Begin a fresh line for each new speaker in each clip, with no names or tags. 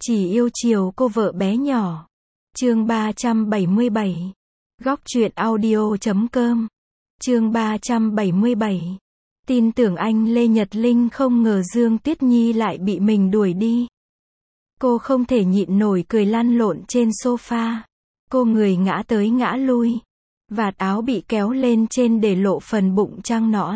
Chỉ yêu chiều cô vợ bé nhỏ. Chương 377. Góc truyện audio.com. Chương 377. Tin tưởng anh Lê Nhật Linh không ngờ Dương Tuyết Nhi lại bị mình đuổi đi. Cô không thể nhịn nổi cười lăn lộn trên sofa. Cô người ngã tới ngã lui. Vạt áo bị kéo lên trên để lộ phần bụng trắng nõn.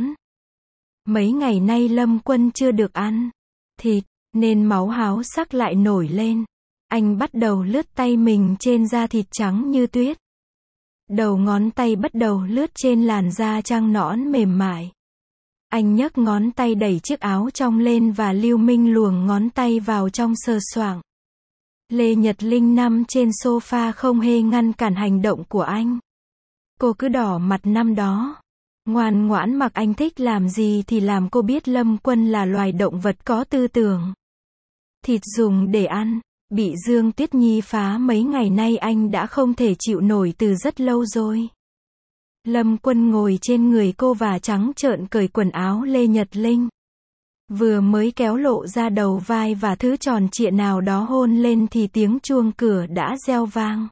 Mấy ngày nay Lâm Quân chưa được ăn thịt, nên máu háo sắc lại nổi lên. Anh bắt đầu lướt tay mình trên da thịt trắng như tuyết. Đầu ngón tay bắt đầu lướt trên làn da trắng nõn mềm mại. Anh nhấc ngón tay đẩy chiếc áo trong lên và lưu minh luồng ngón tay vào trong sờ soạng. Lê Nhật Linh nằm trên sofa không hề ngăn cản hành động của anh. Cô cứ đỏ mặt năm đó. Ngoan ngoãn mặc anh thích làm gì thì làm. Cô biết Lâm Quân là loài động vật có tư tưởng. Thịt dùng để ăn, bị Dương Tuyết Nhi phá mấy ngày nay anh đã không thể chịu nổi từ rất lâu rồi. Lâm Quân ngồi trên người cô và trắng trợn cởi quần áo Lê Nhật Linh. Vừa mới kéo lộ ra đầu vai và thứ tròn trịa nào đó hôn lên thì tiếng chuông cửa đã reo vang.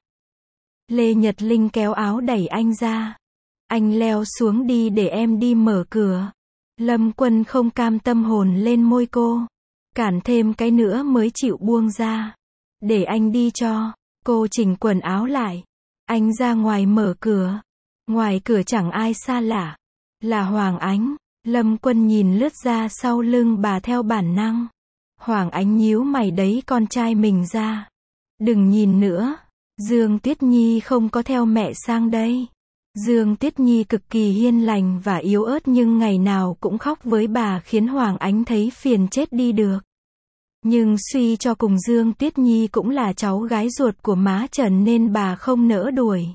Lê Nhật Linh kéo áo đẩy anh ra. Anh leo xuống đi để em đi mở cửa. Lâm Quân không cam tâm hôn lên môi cô. Cản thêm cái nữa mới chịu buông ra. Để anh đi cho. Cô chỉnh quần áo lại. Anh ra ngoài mở cửa. Ngoài cửa chẳng ai xa lạ. Là Hoàng Ánh. Lâm Quân nhìn lướt ra sau lưng bà theo bản năng. Hoàng Ánh nhíu mày đấy con trai mình ra. Đừng nhìn nữa. Dương Tuyết Nhi không có theo mẹ sang đây. Dương Tuyết Nhi cực kỳ hiền lành và yếu ớt nhưng ngày nào cũng khóc với bà khiến Hoàng Ánh thấy phiền chết đi được. Nhưng suy cho cùng Dương Tuyết Nhi cũng là cháu gái ruột của má Trần nên bà không nỡ đuổi.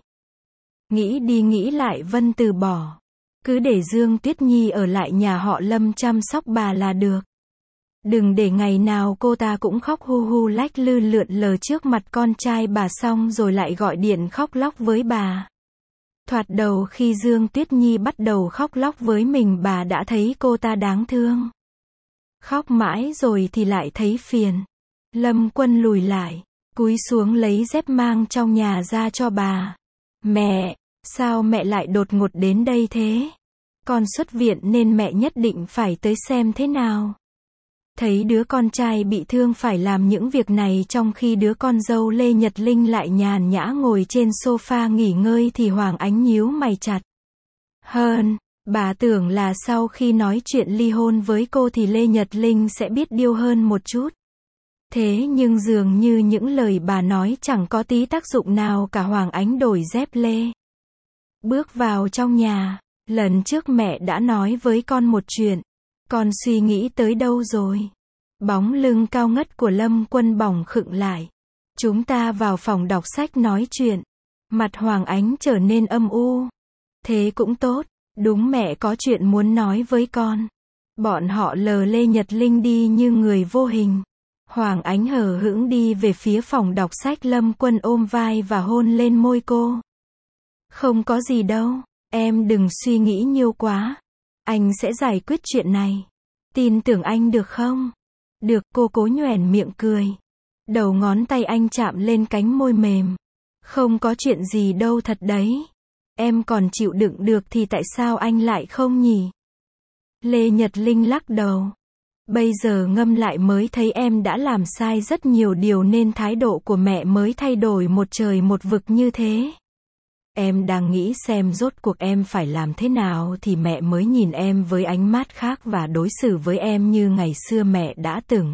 Nghĩ đi nghĩ lại Vân từ bỏ. Cứ để Dương Tuyết Nhi ở lại nhà họ Lâm chăm sóc bà là được. Đừng để ngày nào cô ta cũng khóc hu hu lách lư lượn lờ trước mặt con trai bà xong rồi lại gọi điện khóc lóc với bà. Thoạt đầu khi Dương Tuyết Nhi bắt đầu khóc lóc với mình bà đã thấy cô ta đáng thương. Khóc mãi rồi thì lại thấy phiền. Lâm Quân lùi lại, cúi xuống lấy dép mang trong nhà ra cho bà. Mẹ, sao mẹ lại đột ngột đến đây thế? Con xuất viện nên mẹ nhất định phải tới xem thế nào. Thấy đứa con trai bị thương phải làm những việc này trong khi đứa con dâu Lê Nhật Linh lại nhàn nhã ngồi trên sofa nghỉ ngơi thì Hoàng Ánh nhíu mày chặt. Hơn, bà tưởng là sau khi nói chuyện ly hôn với cô thì Lê Nhật Linh sẽ biết điều hơn một chút. Thế nhưng dường như những lời bà nói chẳng có tí tác dụng nào cả. Hoàng Ánh đổi dép lê. Bước vào trong nhà. Lần trước mẹ đã nói với con một chuyện. Con suy nghĩ tới đâu rồi? Bóng lưng cao ngất của Lâm Quân bỏng khựng lại. Chúng ta vào phòng đọc sách nói chuyện. Mặt Hoàng Ánh trở nên âm u. Thế cũng tốt. Đúng mẹ có chuyện muốn nói với con. Bọn họ lờ Lê Nhật Linh đi như người vô hình. Hoàng Ánh hờ hững đi về phía phòng đọc sách. Lâm Quân ôm vai và hôn lên môi cô. Không có gì đâu. Em đừng suy nghĩ nhiều quá. Anh sẽ giải quyết chuyện này. Tin tưởng anh được không? Được, cô cố nhoẻn miệng cười. Đầu ngón tay anh chạm lên cánh môi mềm. Không có chuyện gì đâu thật đấy. Em còn chịu đựng được thì tại sao anh lại không nhỉ? Lê Nhật Linh lắc đầu. Bây giờ ngâm lại mới thấy em đã làm sai rất nhiều điều nên thái độ của mẹ mới thay đổi một trời một vực như thế. Em đang nghĩ xem rốt cuộc em phải làm thế nào thì mẹ mới nhìn em với ánh mắt khác và đối xử với em như ngày xưa mẹ đã từng.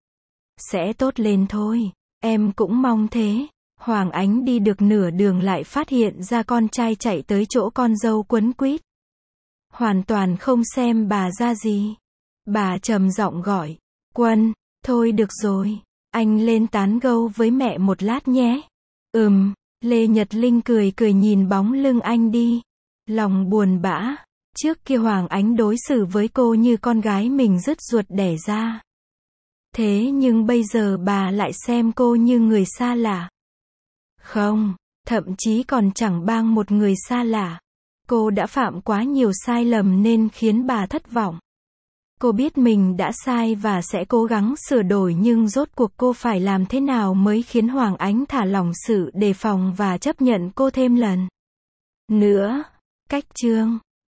Sẽ tốt lên thôi. Em cũng mong thế. Hoàng Ánh đi được nửa đường lại phát hiện ra con trai chạy tới chỗ con dâu quấn quýt. Hoàn toàn không xem bà ra gì. Bà trầm giọng gọi. Quân, thôi được rồi. Anh lên tán gẫu với mẹ một lát nhé. Lê Nhật Linh cười cười nhìn bóng lưng anh đi. Lòng buồn bã. Trước kia Hoàng Ánh đối xử với cô như con gái mình dứt ruột đẻ ra. Thế nhưng bây giờ bà lại xem cô như người xa lạ. Không, thậm chí còn chẳng bằng một người xa lạ. Cô đã phạm quá nhiều sai lầm nên khiến bà thất vọng. Cô biết mình đã sai và sẽ cố gắng sửa đổi, nhưng rốt cuộc cô phải làm thế nào mới khiến Hoàng Ánh thả lỏng sự đề phòng và chấp nhận cô thêm lần nữa. Cách chương